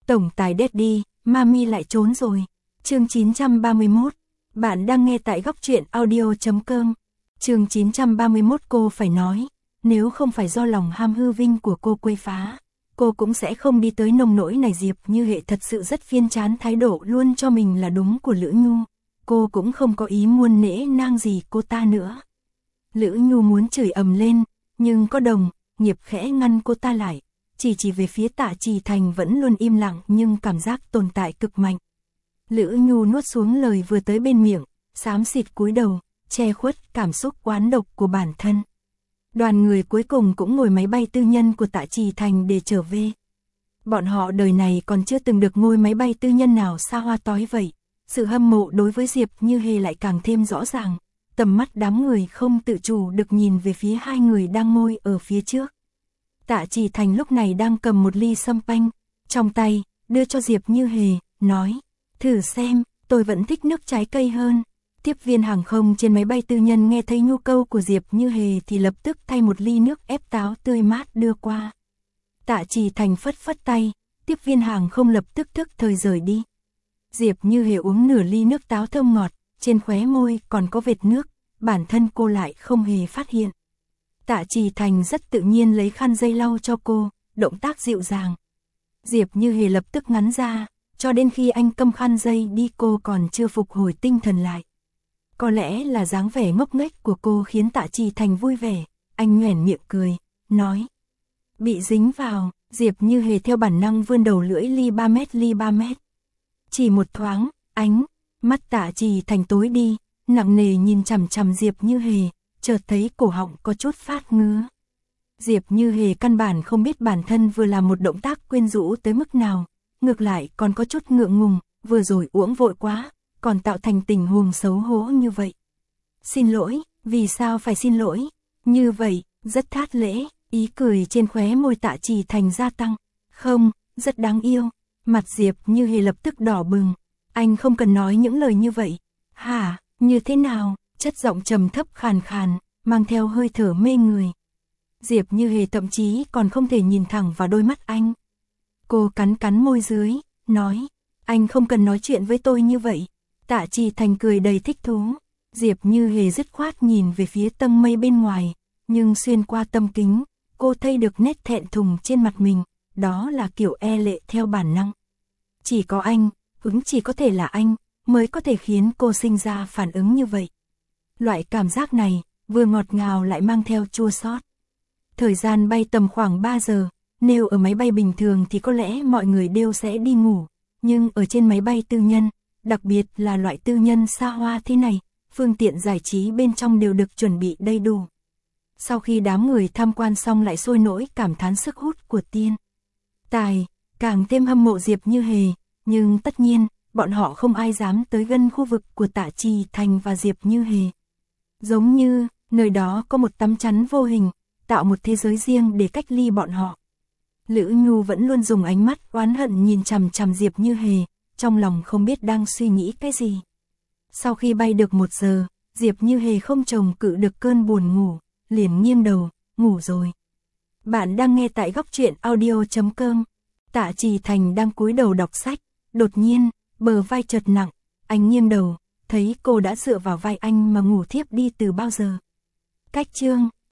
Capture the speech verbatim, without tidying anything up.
Tổng tài Daddy, Mami lại trốn rồi. Chương chín trăm ba mươi mốt. Bạn đang nghe tại góc truyện audio chấm com. Chương chín trăm ba mươi mốt. Cô phải nói, nếu không phải do lòng ham hư vinh của cô quấy phá, cô cũng sẽ không đi tới nông nỗi này. Diệp Như Hệ thật sự rất phiên chán thái độ luôn cho mình là đúng của Lữ Nhu. Cô cũng không có ý muôn nể nang gì cô ta nữa. Lữ Nhu muốn chửi ầm lên, nhưng có Đồng, Nghiệp khẽ ngăn cô ta lại. Chỉ chỉ về phía Tạ Trì Thành vẫn luôn im lặng nhưng cảm giác tồn tại cực mạnh. Lữ Nhu nuốt xuống lời vừa tới bên miệng, xám xịt cúi đầu, che khuất cảm xúc oán độc của bản thân. Đoàn người cuối cùng cũng ngồi máy bay tư nhân của Tạ Trì Thành để trở về. Bọn họ đời này còn chưa từng được ngồi máy bay tư nhân nào xa hoa tói vậy. Sự hâm mộ đối với Diệp Như Hề lại càng thêm rõ ràng. Tầm mắt đám người không tự chủ được nhìn về phía hai người đang ngồi ở phía trước. Tạ Trì Thành lúc này đang cầm một ly sâm panh trong tay, đưa cho Diệp Như Hề, nói: thử xem, tôi vẫn thích nước trái cây hơn. Tiếp viên hàng không trên máy bay tư nhân nghe thấy nhu cầu của Diệp Như Hề thì lập tức thay một ly nước ép táo tươi mát đưa qua. Tạ Trì Thành phất phất tay, tiếp viên hàng không lập tức thức thời rời đi. Diệp Như Hề uống nửa ly nước táo thơm ngọt, trên khóe môi còn có vệt nước, bản thân cô lại không hề phát hiện. Tạ Trì Thành rất tự nhiên lấy khăn giấy lau cho cô, động tác dịu dàng. Diệp Như Hề lập tức ngắn ra, cho đến khi anh cầm khăn giấy đi cô còn chưa phục hồi tinh thần lại. Có lẽ là dáng vẻ ngốc nghếch của cô khiến Tạ Trì Thành vui vẻ, anh nhoẻn miệng cười, nói: bị dính vào. Diệp Như Hề theo bản năng vươn đầu lưỡi ly ba mét ly ba mét. Chỉ một thoáng, ánh mắt Tạ Trì Thành tối đi, nặng nề nhìn chằm chằm Diệp Như Hề, chợt thấy cổ họng có chút phát ngứa. Diệp Như Hề căn bản không biết bản thân vừa làm một động tác quyến rũ tới mức nào, ngược lại còn có chút ngượng ngùng, vừa rồi uống vội quá, còn tạo thành tình huống xấu hổ như vậy. Xin lỗi, vì sao phải xin lỗi? Như vậy, rất thát lễ, ý cười trên khóe môi Tạ Trì Thành gia tăng. Không, rất đáng yêu. Mặt Diệp Như Hề lập tức đỏ bừng. Anh không cần nói những lời như vậy. Hả, như thế nào? Chất giọng trầm thấp khàn khàn, mang theo hơi thở mê người. Diệp Như Hề thậm chí còn không thể nhìn thẳng vào đôi mắt anh. Cô cắn cắn môi dưới, nói: anh không cần nói chuyện với tôi như vậy. Tạ Trì Thành cười đầy thích thú. Diệp Như Hề dứt khoát nhìn về phía tầng mây bên ngoài, nhưng xuyên qua tấm kính, cô thấy được nét thẹn thùng trên mặt mình, đó là kiểu e lệ theo bản năng. Chỉ có anh, ứng chỉ có thể là anh, mới có thể khiến cô sinh ra phản ứng như vậy. Loại cảm giác này, vừa ngọt ngào lại mang theo chua xót. Thời gian bay tầm khoảng ba giờ, nếu ở máy bay bình thường thì có lẽ mọi người đều sẽ đi ngủ, nhưng ở trên máy bay tư nhân, đặc biệt là loại tư nhân xa hoa thế này, phương tiện giải trí bên trong đều được chuẩn bị đầy đủ. Sau khi đám người tham quan xong lại sôi nổi cảm thán sức hút của tiên tài, càng thêm hâm mộ Diệp Như Hề, nhưng tất nhiên, bọn họ không ai dám tới gần khu vực của Tạ Trì Thành và Diệp Như Hề. Giống như, nơi đó có một tấm chắn vô hình, tạo một thế giới riêng để cách ly bọn họ. Lữ Nhu vẫn luôn dùng ánh mắt oán hận nhìn chằm chằm Diệp Như Hề, trong lòng không biết đang suy nghĩ cái gì. Sau khi bay được một giờ, Diệp Như Hề không chồng cự được cơn buồn ngủ, liền nghiêng đầu, ngủ rồi. Bạn đang nghe tại góc truyện audio chấm com. Tạ Trì Thành đang cúi đầu đọc sách, đột nhiên, bờ vai chợt nặng, anh nghiêng đầu, thấy cô đã dựa vào vai anh mà ngủ thiếp đi từ bao giờ. Cách chương